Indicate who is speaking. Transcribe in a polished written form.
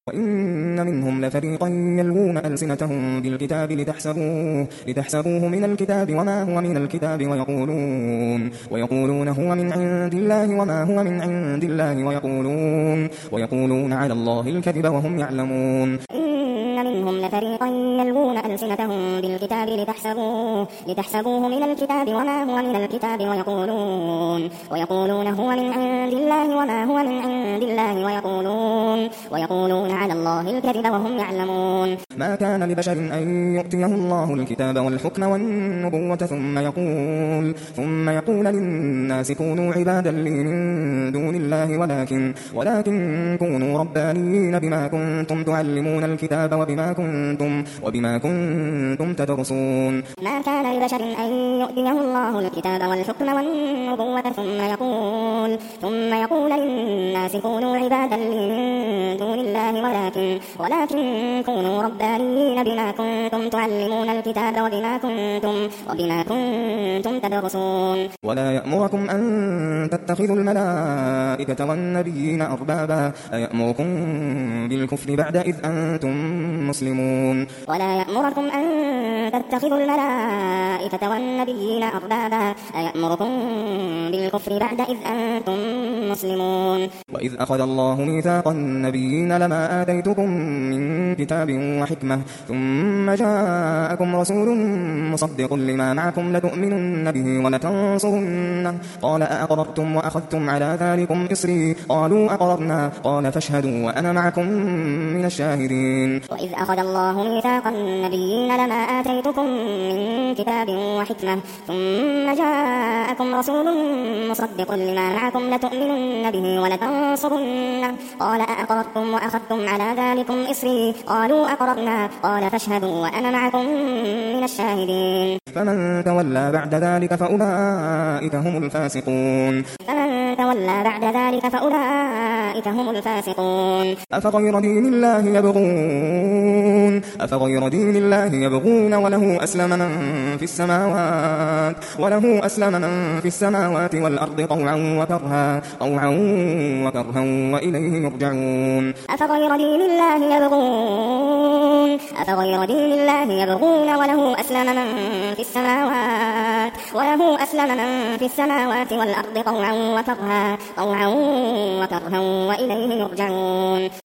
Speaker 1: وإن منهم لفريقا يلوون ألسنتهم بالكتاب لتحسبوه من الكتاب وما هو من الكتاب ويقولون هو من عند الله وما هو من عند الله ويقولون على الله الكذب وهم يعلمون.
Speaker 2: إن منهم لفريقا يلوون ألسنتهم بالكتاب لتحسبوه من الكتاب وما هو من الكتاب ويقولون هو من عند الله وما هو من عند الله ويقولون على الله الكذب وهم يعلمون.
Speaker 1: ما كان لبشر أن يؤتيه الله الكتاب والحكم والنبوة ثم يقول للناس كونوا عبادا لي من دون الله ولكن كونوا ربانيين بما كنتم تعلمون الكتاب وبما كنتم تدرسون.
Speaker 2: ما كان لبشر أن يؤتيه الله الكتاب والحكم والنبوة ثم يقول للناس كونوا عبادا لي من دون الله ولكن كونوا ربانيين بما كنتم تعلمون الكتاب وبما كنتم تدرسون.
Speaker 1: ولا يأمركم أن تتخذوا الملائكة والنبيين أربابا أيأمركم بالكفر بعد إذ أنتم مسلمون.
Speaker 2: ولا يأمركم أن تتخذوا الملائكة والنبيين أربابا أيأمركم بالكفر بعد إذ أنتم مسلمون.
Speaker 1: وإذ أخذ الله ميثاق النبيين لما آتيتكم من كتاب وحكمة ثم جاءكم رسول مصدق لما معكم لتؤمنن به ولتنصرنه قال أأقررتم وأخذتم على ذلكم إصري قالوا أقررنا قال فاشهدوا وأنا معكم من الشاهدين.
Speaker 2: وإذ أخذ الله ميثاق النبيين لما آتيتكم من كتاب وحكمة ثم جاءكم رسول مصدق لما معكم لتؤمنن به ولتنصرنه قال أأقررتم وأخذتم على ذلكم إصري قالوا أقررنا قال فاشهدوا وأنا معكم من الشاهدين.
Speaker 1: فمن تولى بعد ذلك فأولئك هم الفاسقون. أفغير دين الله يبغون وله أسلم من في السماوات والأرض طوعا وكرها وإليه يرجعون.
Speaker 2: أفغير دين الله يبغون وله أسلم من في السماوات والأرض طوعا وكرها وإليه يرجعون.